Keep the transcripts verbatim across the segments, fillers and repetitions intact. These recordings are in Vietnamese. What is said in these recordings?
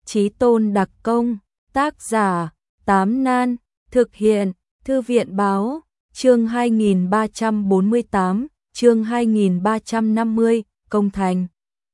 Chí Tôn đặc công, tác giả, Tám Nan, thực hiện, Thư viện báo, chương hai nghìn ba trăm bốn mươi tám, chương hai nghìn ba trăm năm mươi, công thành.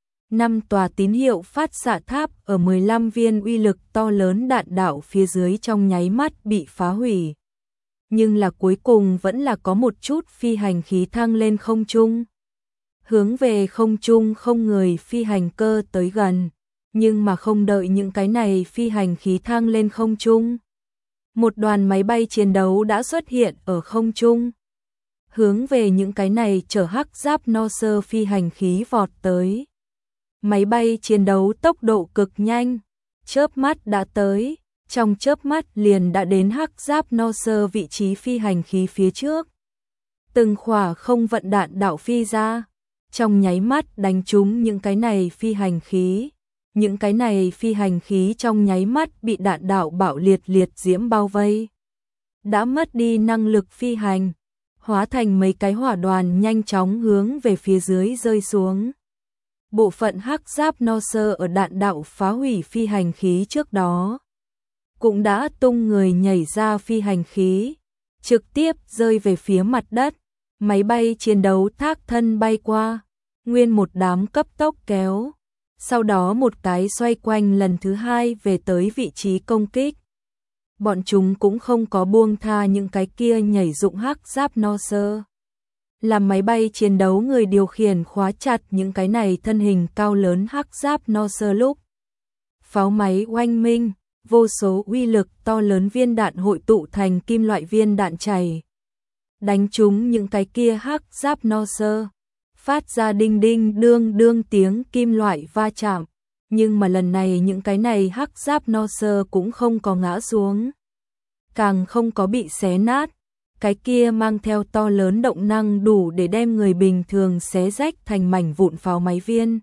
Năm tòa tín hiệu phát xạ tháp ở mười lăm viên uy lực to lớn đạn đạo phía dưới trong nháy mắt bị phá hủy. Nhưng là cuối cùng vẫn là có một chút phi hành khí thăng lên không trung. Hướng về không trung không người phi hành cơ tới gần, nhưng mà không đợi những cái này phi hành khí thăng lên không trung. Một đoàn máy bay chiến đấu đã xuất hiện ở không trung. Hướng về những cái này chở hắc giáp no sơ phi hành khí vọt tới. Máy bay chiến đấu tốc độ cực nhanh, chớp mắt đã tới, trong chớp mắt liền đã đến hắc giáp no sơ vị trí phi hành khí phía trước. Từng khỏa không vận đạn đạo phi ra, trong nháy mắt đánh trúng những cái này phi hành khí. Những cái này phi hành khí trong nháy mắt bị đạn đạo bạo liệt liệt diễm bao vây. Đã mất đi năng lực phi hành, hóa thành mấy cái hỏa đoàn nhanh chóng hướng về phía dưới rơi xuống. Bộ phận hắc giáp no sơ ở đạn đạo phá hủy phi hành khí trước đó cũng đã tung người nhảy ra phi hành khí, trực tiếp rơi về phía mặt đất. Máy bay chiến đấu thác thân bay qua, nguyên một đám cấp tốc kéo, sau đó một cái xoay quanh lần thứ hai về tới vị trí công kích. Bọn chúng cũng không có buông tha những cái kia nhảy dụng hắc giáp no sơ. Làm máy bay chiến đấu người điều khiển khóa chặt những cái này thân hình cao lớn hắc giáp no sơ lúc. Pháo máy oanh minh, vô số uy lực to lớn viên đạn hội tụ thành kim loại viên đạn chảy. Đánh trúng những cái kia hắc giáp no sơ, phát ra đinh đinh đương đương tiếng kim loại va chạm. Nhưng mà lần này những cái này hắc giáp no sơ cũng không có ngã xuống, càng không có bị xé nát. Cái kia mang theo to lớn động năng đủ để đem người bình thường xé rách thành mảnh vụn pháo máy viên.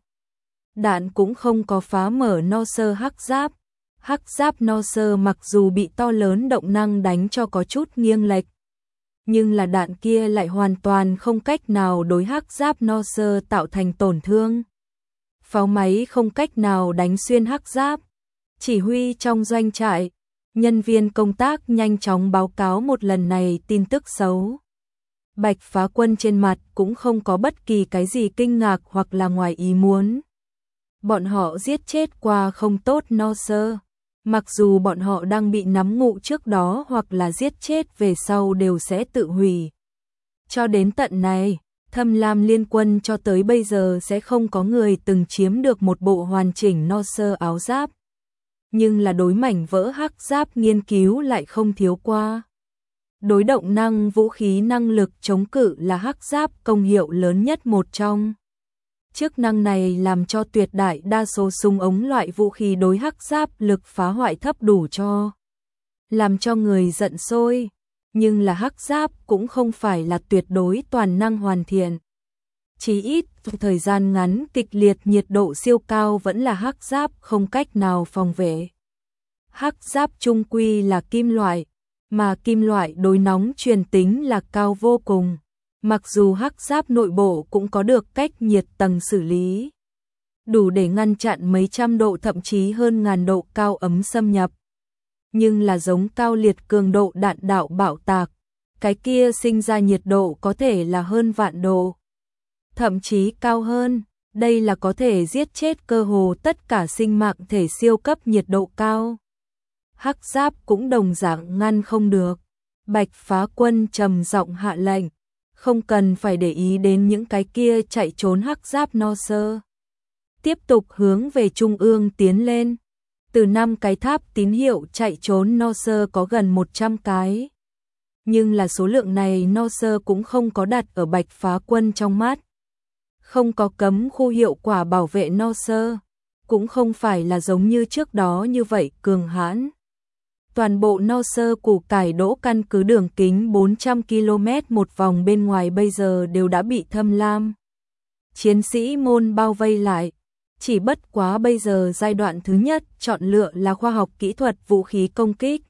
Đạn cũng không có phá mở no sơ hắc giáp. Hắc giáp no sơ mặc dù bị to lớn động năng đánh cho có chút nghiêng lệch, nhưng là đạn kia lại hoàn toàn không cách nào đối hắc giáp no sơ tạo thành tổn thương. Pháo máy không cách nào đánh xuyên hắc giáp. Chỉ huy trong doanh trại, nhân viên công tác nhanh chóng báo cáo một lần này tin tức xấu. Bạch Phá Quân trên mặt cũng không có bất kỳ cái gì kinh ngạc hoặc là ngoài ý muốn. Bọn họ giết chết qua không tốt no sơ. Mặc dù bọn họ đang bị nắm ngụ trước đó hoặc là giết chết về sau đều sẽ tự hủy. Cho đến tận này, Thâm Lam Liên Quân cho tới bây giờ sẽ không có người từng chiếm được một bộ hoàn chỉnh no sơ áo giáp. Nhưng là đối mảnh vỡ hắc giáp nghiên cứu lại không thiếu qua. Đối động năng vũ khí năng lực chống cự là hắc giáp công hiệu lớn nhất một trong. Chức năng này làm cho tuyệt đại đa số súng ống loại vũ khí đối hắc giáp lực phá hoại thấp đủ cho làm cho người giận sôi. Nhưng là hắc giáp cũng không phải là tuyệt đối toàn năng hoàn thiện. Chỉ ít thời gian ngắn kịch liệt nhiệt độ siêu cao vẫn là hắc giáp không cách nào phòng vệ. Hắc giáp trung quy là kim loại, mà kim loại đối nóng truyền tính là cao vô cùng. Mặc dù hắc giáp nội bộ cũng có được cách nhiệt tầng xử lý, đủ để ngăn chặn mấy trăm độ thậm chí hơn ngàn độ cao ấm xâm nhập. Nhưng là giống cao liệt cường độ đạn đạo bạo tạc, cái kia sinh ra nhiệt độ có thể là hơn vạn độ. Thậm chí cao hơn, đây là có thể giết chết cơ hồ tất cả sinh mạng thể siêu cấp nhiệt độ cao. Hắc giáp cũng đồng dạng ngăn không được. Bạch Phá Quân trầm giọng hạ lệnh, không cần phải để ý đến những cái kia chạy trốn hắc giáp no sơ. Tiếp tục hướng về trung ương tiến lên. Từ năm cái tháp tín hiệu chạy trốn no sơ có gần một trăm cái. Nhưng là số lượng này no sơ cũng không có đặt ở Bạch Phá Quân trong mắt. Không có cấm khu hiệu quả bảo vệ no sơ, cũng không phải là giống như trước đó như vậy cường hãn. Toàn bộ no sơ củ cải đỗ căn cứ đường kính bốn trăm ki lô mét một vòng bên ngoài bây giờ đều đã bị Thâm Lam chiến sĩ môn bao vây lại. Chỉ bất quá bây giờ giai đoạn thứ nhất chọn lựa là khoa học kỹ thuật vũ khí công kích.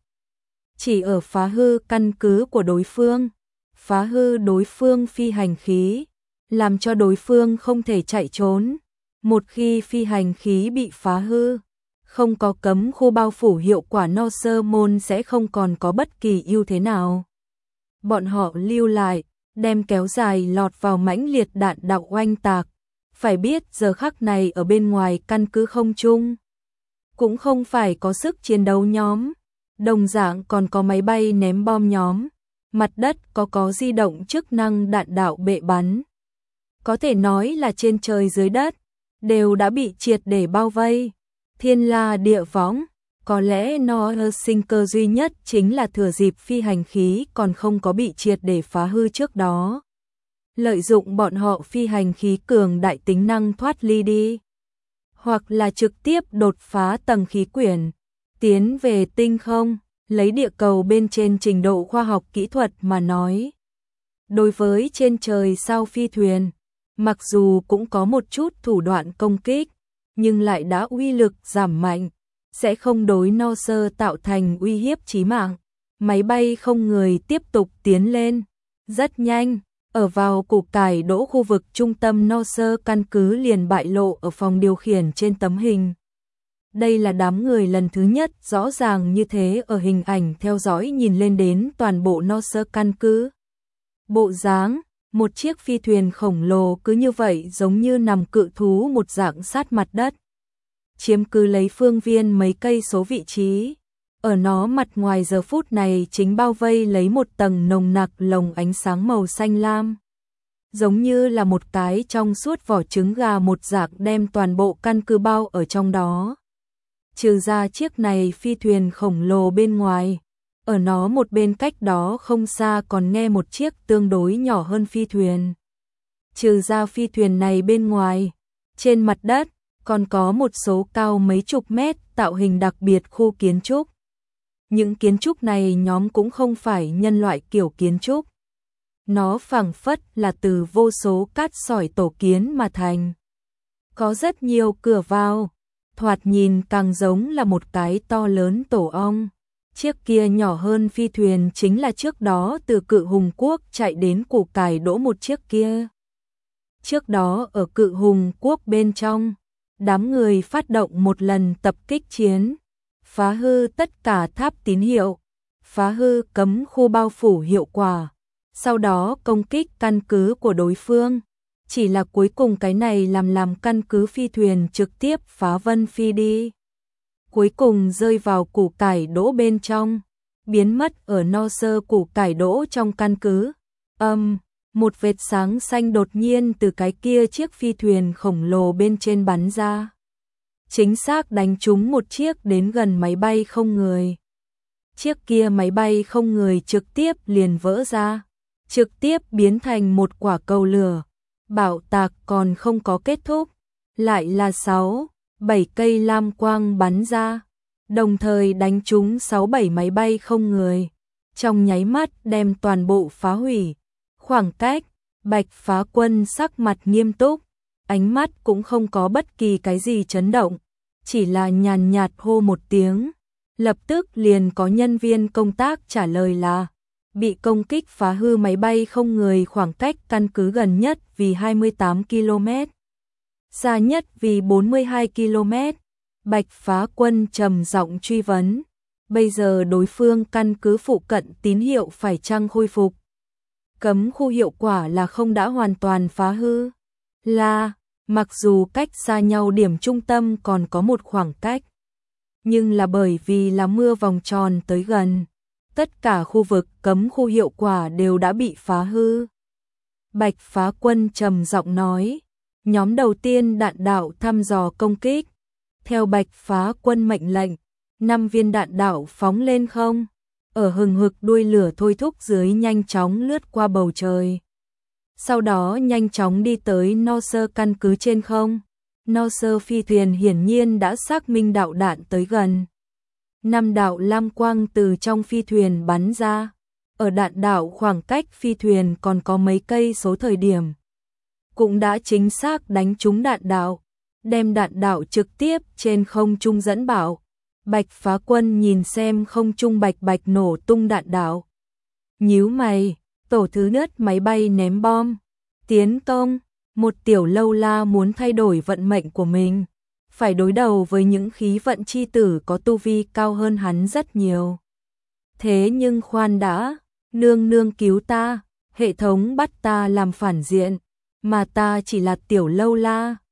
Chỉ ở phá hư căn cứ của đối phương, phá hư đối phương phi hành khí, làm cho đối phương không thể chạy trốn. Một khi phi hành khí bị phá hư, Không có cấm khu bao phủ hiệu quả no sơ môn sẽ không còn có bất kỳ ưu thế nào. Bọn họ lưu lại, đem kéo dài lọt vào mãnh liệt đạn đạo oanh tạc. Phải biết giờ khắc này ở bên ngoài căn cứ không trung cũng không phải có sức chiến đấu nhóm, đồng dạng còn có máy bay ném bom nhóm, mặt đất có có di động chức năng đạn đạo bệ bắn. Có thể nói là trên trời dưới đất đều đã bị triệt để bao vây. Thiên la địa võng, có lẽ nó sinh cơ duy nhất chính là thừa dịp phi hành khí còn không có bị triệt để phá hư trước đó. Lợi dụng bọn họ phi hành khí cường đại tính năng thoát ly đi. Hoặc là trực tiếp đột phá tầng khí quyển, tiến về tinh không, lấy địa cầu bên trên trình độ khoa học kỹ thuật mà nói. Đối với trên trời sao phi thuyền, mặc dù cũng có một chút thủ đoạn công kích, nhưng lại đã uy lực giảm mạnh, sẽ không đối no sơ tạo thành uy hiếp chí mạng. Máy bay không người tiếp tục tiến lên, rất nhanh, ở vào củ cải đỗ khu vực trung tâm no sơ căn cứ liền bại lộ ở phòng điều khiển trên tấm hình. Đây là đám người lần thứ nhất rõ ràng như thế ở hình ảnh theo dõi nhìn lên đến toàn bộ no sơ căn cứ. Bộ dáng, một chiếc phi thuyền khổng lồ cứ như vậy giống như nằm cự thú một dạng sát mặt đất. Chiếm cứ lấy phương viên mấy cây số vị trí. Ở nó mặt ngoài giờ phút này chính bao vây lấy một tầng nồng nặc lồng ánh sáng màu xanh lam. Giống như là một cái trong suốt vỏ trứng gà một dạng đem toàn bộ căn cứ bao ở trong đó. Trừ ra chiếc này phi thuyền khổng lồ bên ngoài, ở nó một bên cách đó không xa còn nghe một chiếc tương đối nhỏ hơn phi thuyền. Trừ ra phi thuyền này bên ngoài, trên mặt đất còn có một số cao mấy chục mét tạo hình đặc biệt khu kiến trúc. Những kiến trúc này nhóm cũng không phải nhân loại kiểu kiến trúc. Nó phảng phất là từ vô số cát sỏi tổ kiến mà thành. Có rất nhiều cửa vào, thoạt nhìn càng giống là một cái to lớn tổ ong. Chiếc kia nhỏ hơn phi thuyền chính là trước đó từ Cự Hùng Quốc chạy đến củ cải đỗ một chiếc kia. Trước đó ở Cự Hùng Quốc bên trong, đám người phát động một lần tập kích chiến, phá hư tất cả tháp tín hiệu, phá hư cấm khu bao phủ hiệu quả, sau đó công kích căn cứ của đối phương. Chỉ là cuối cùng cái này làm làm căn cứ phi thuyền trực tiếp phá vân phi đi. Cuối cùng rơi vào củ cải đỗ bên trong, biến mất ở no sơ củ cải đỗ trong căn cứ. Âm, um, một vệt sáng xanh đột nhiên từ cái kia chiếc phi thuyền khổng lồ bên trên bắn ra. Chính xác đánh trúng một chiếc đến gần máy bay không người. Chiếc kia máy bay không người trực tiếp liền vỡ ra, trực tiếp biến thành một quả cầu lửa. Bạo tạc còn không có kết thúc, lại là sáu, bảy cây lam quang bắn ra, đồng thời đánh trúng sáu bảy máy bay không người, trong nháy mắt đem toàn bộ phá hủy. Khoảng cách, Bạch Phá Quân sắc mặt nghiêm túc, ánh mắt cũng không có bất kỳ cái gì chấn động, chỉ là nhàn nhạt hô một tiếng, lập tức liền có nhân viên công tác trả lời là bị công kích phá hư máy bay không người khoảng cách căn cứ gần nhất vì hai mươi tám ki lô mét, xa nhất vì bốn mươi hai ki lô mét. Bạch Phá Quân trầm giọng truy vấn, bây giờ đối phương căn cứ phụ cận tín hiệu phải chăng khôi phục? Cấm khu hiệu quả là không đã hoàn toàn phá hư? Là, mặc dù cách xa nhau điểm trung tâm còn có một khoảng cách, nhưng là bởi vì là mưa vòng tròn tới gần, tất cả khu vực cấm khu hiệu quả đều đã bị phá hư. Bạch Phá Quân trầm giọng nói, nhóm đầu tiên đạn đạo thăm dò công kích. Theo Bạch Phá Quân mệnh lệnh, năm viên đạn đạo phóng lên không, ở hừng hực đuôi lửa thôi thúc dưới nhanh chóng lướt qua bầu trời. Sau đó nhanh chóng đi tới no sơ căn cứ trên không. No sơ phi thuyền hiển nhiên đã xác minh đạo đạn tới gần. Năm đạo lam quang từ trong phi thuyền bắn ra, ở đạn đạo khoảng cách phi thuyền còn có mấy cây số thời điểm, cũng đã chính xác đánh trúng đạn đạo, đem đạn đạo trực tiếp trên không trung dẫn bảo. Bạch Phá Quân nhìn xem không trung bạch bạch nổ tung đạn đạo, nhíu mày, tổ thứ nhất máy bay ném bom, tiến công. Một tiểu lâu la muốn thay đổi vận mệnh của mình, phải đối đầu với những khí vận chi tử có tu vi cao hơn hắn rất nhiều. Thế nhưng khoan đã, nương nương cứu ta, hệ thống bắt ta làm phản diện, mà ta chỉ là tiểu lâu la.